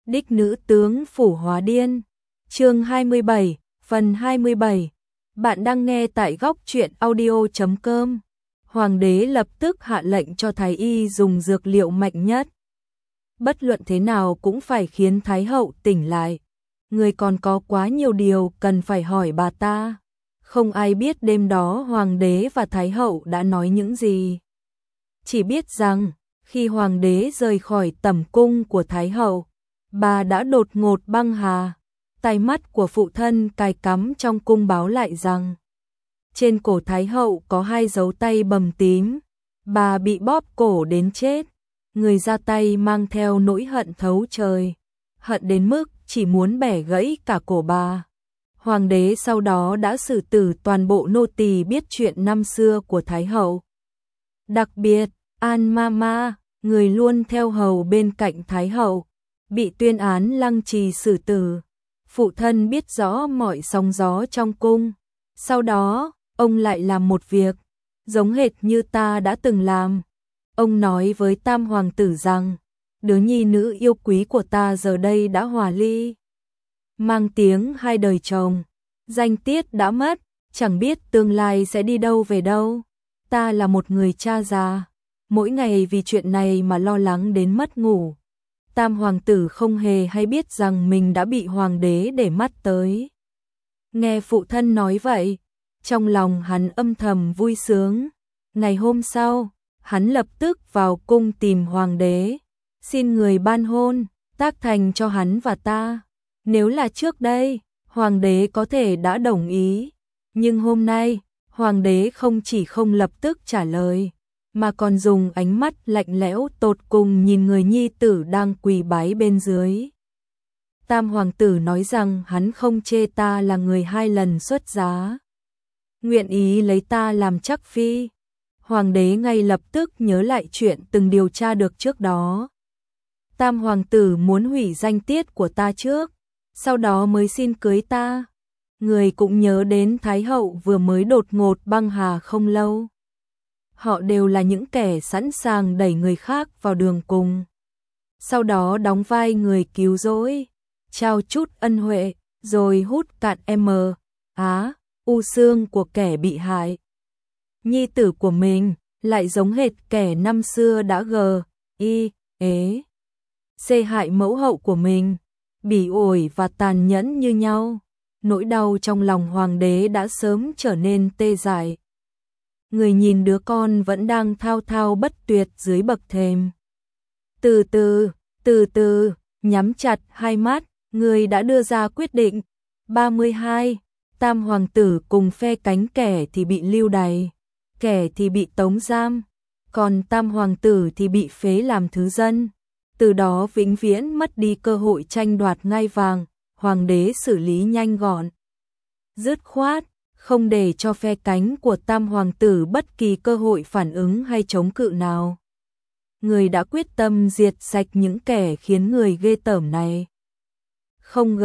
Đích nữ tướng phủ hóa điên. Chương 27, phần 27. Bạn đang nghe tại góc truyện audio.com. Hoàng đế lập tức hạ lệnh cho thái y dùng dược liệu mạnh nhất. Bất luận thế nào cũng phải khiến thái hậu tỉnh lại. Người còn có quá nhiều điều cần phải hỏi bà ta. Không ai biết đêm đó hoàng đế và thái hậu đã nói những gì. Chỉ biết rằng, khi hoàng đế rời khỏi tẩm cung của thái hậu, bà đã đột ngột băng hà. Tai mắt của phụ thân cài cắm trong cung báo lại rằng trên cổ thái hậu có 2 dấu tay bầm tím. Bà bị bóp cổ đến chết. Người ra tay mang theo nỗi hận thấu trời, hận đến mức chỉ muốn bẻ gãy cả cổ bà. Hoàng đế sau đó đã xử tử toàn bộ nô tỳ biết chuyện năm xưa của thái hậu. Đặc biệt, An Mama, người luôn theo hầu bên cạnh thái hậu, bị tuyên án lăng trì xử tử. Phụ thân biết rõ mọi sóng gió trong cung. Sau đó, ông lại làm một việc giống hệt như ta đã từng làm. Ông nói với tam hoàng tử rằng, đứa nhi nữ yêu quý của ta giờ đây đã hòa ly. Mang tiếng 2 đời chồng, danh tiết đã mất, chẳng biết tương lai sẽ đi đâu về đâu. Ta là một người cha già, mỗi ngày vì chuyện này mà lo lắng đến mất ngủ. Tam hoàng tử không hề hay biết rằng mình đã bị hoàng đế để mắt tới. Nghe phụ thân nói vậy, trong lòng hắn âm thầm vui sướng. Ngày hôm sau, hắn lập tức vào cung tìm hoàng đế, xin người ban hôn, tác thành cho hắn và ta. Nếu là trước đây, hoàng đế có thể đã đồng ý, nhưng hôm nay, hoàng đế không chỉ không lập tức trả lời, mà còn dùng ánh mắt lạnh lẽo tột cùng nhìn người nhi tử đang quỳ bái bên dưới. Tam hoàng tử nói rằng hắn không chê ta là người 2 lần xuất giá, nguyện ý lấy ta làm chắc phi. Hoàng đế ngay lập tức nhớ lại chuyện từng điều tra được trước đó. Tam hoàng tử muốn hủy danh tiết của ta trước, sau đó mới xin cưới ta. Người cũng nhớ đến thái hậu vừa mới đột ngột băng hà không lâu. Họ đều là những kẻ sẵn sàng đẩy người khác vào đường cùng, sau đó đóng vai người cứu rỗi, trao chút ân huệ, rồi hút cạn u xương của kẻ bị hại. Nhi tử của mình lại giống hệt kẻ năm xưa đã xê hại mẫu hậu của mình, bỉ ổi và tàn nhẫn như nhau. Nỗi đau trong lòng hoàng đế đã sớm trở nên tê dại. Người nhìn đứa con vẫn đang thao thao bất tuyệt dưới bậc thềm. Từ từ, nhắm chặt 2 mắt, người đã đưa ra quyết định. 32. Tam hoàng tử cùng phe cánh, kẻ thì bị lưu đày, kẻ thì bị tống giam, còn tam hoàng tử thì bị phế làm thứ dân. Từ đó vĩnh viễn mất đi cơ hội tranh đoạt ngai vàng. Hoàng đế xử lý nhanh gọn, dứt khoát, không để cho phe cánh của tam hoàng tử bất kỳ cơ hội phản ứng hay chống cự nào. Người đã quyết tâm diệt sạch những kẻ khiến người ghê tởm này. Không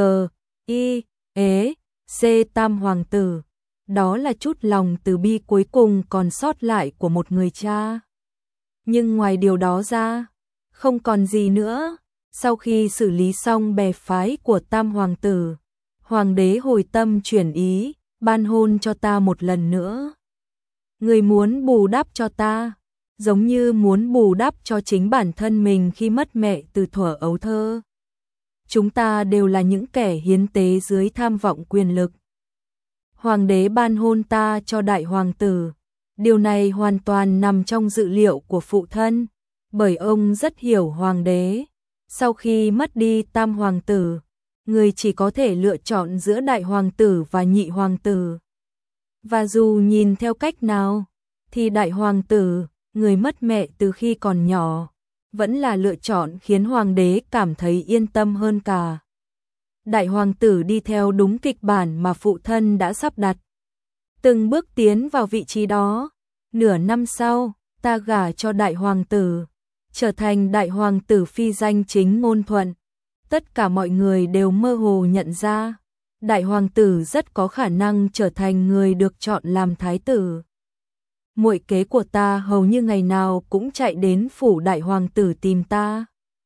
tam hoàng tử, đó là chút lòng từ bi cuối cùng còn sót lại của một người cha. Nhưng ngoài điều đó ra, không còn gì nữa. Sau khi xử lý xong bè phái của tam hoàng tử, hoàng đế hồi tâm chuyển ý, ban hôn cho ta một lần nữa. Người muốn bù đắp cho ta, giống như muốn bù đắp cho chính bản thân mình khi mất mẹ từ thuở ấu thơ. Chúng ta đều là những kẻ hiến tế dưới tham vọng quyền lực. Hoàng đế ban hôn ta cho đại hoàng tử. Điều này hoàn toàn nằm trong dự liệu của phụ thân, bởi ông rất hiểu hoàng đế. Sau khi mất đi tam hoàng tử, người chỉ có thể lựa chọn giữa đại hoàng tử và nhị hoàng tử. Và dù nhìn theo cách nào, thì đại hoàng tử, người mất mẹ từ khi còn nhỏ, vẫn là lựa chọn khiến hoàng đế cảm thấy yên tâm hơn cả. Đại hoàng tử đi theo đúng kịch bản mà phụ thân đã sắp đặt, từng bước tiến vào vị trí đó. Nửa năm sau, ta gả cho đại hoàng tử, trở thành đại hoàng tử phi danh chính ngôn thuận. Tất cả mọi người đều mơ hồ nhận ra, đại hoàng tử rất có khả năng trở thành người được chọn làm thái tử. Muội kế của ta hầu như ngày nào cũng chạy đến phủ đại hoàng tử tìm ta.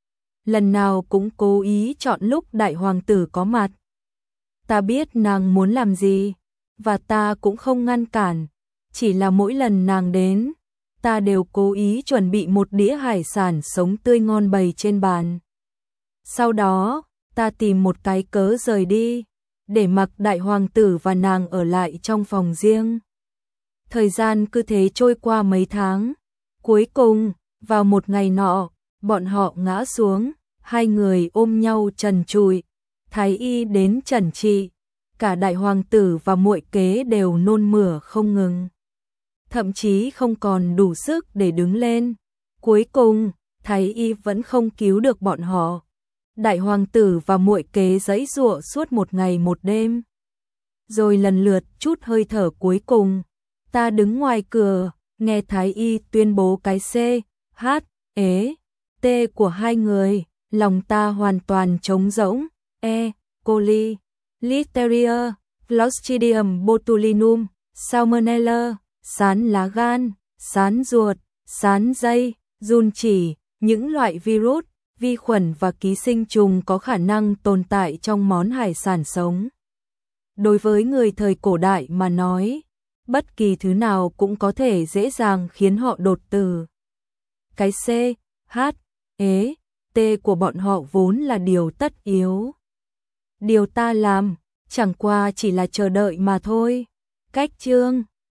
lần nào cũng cố ý chọn lúc đại hoàng tử có mặt. Ta biết nàng muốn làm gì, và ta cũng không ngăn cản, chỉ là mỗi lần nàng đến, ta đều cố ý chuẩn bị một đĩa hải sản sống tươi ngon bày trên bàn. Sau đó, ta tìm một cái cớ rời đi, để mặc đại hoàng tử và nàng ở lại trong phòng riêng. Thời gian cứ thế trôi qua mấy tháng. Cuối cùng, vào một ngày nọ, bọn họ ngã xuống, hai người ôm nhau trần trụi. Thái y đến trần trị, cả đại hoàng tử và muội kế đều nôn mửa không ngừng. Thậm chí không còn đủ sức để đứng lên. Cuối cùng, thái y vẫn không cứu được bọn họ. Đại hoàng tử và muội kế giãy giụa suốt một ngày một đêm. Rồi lần lượt chút hơi thở cuối cùng, ta đứng ngoài cửa, nghe thái y tuyên bố cái C, H, E, T của hai người, lòng ta hoàn toàn trống rỗng. E. coli, Listeria, Clostridium botulinum, Salmonella, sán lá gan, sán ruột, sán dây, giun chỉ, những loại virus, vi khuẩn và ký sinh trùng có khả năng tồn tại trong món hải sản sống. Đối với người thời cổ đại mà nói, bất kỳ thứ nào cũng có thể dễ dàng khiến họ đột tử. Cái C, H, E, T của bọn họ vốn là điều tất yếu. Điều ta làm, chẳng qua chỉ là chờ đợi mà thôi. Cách chương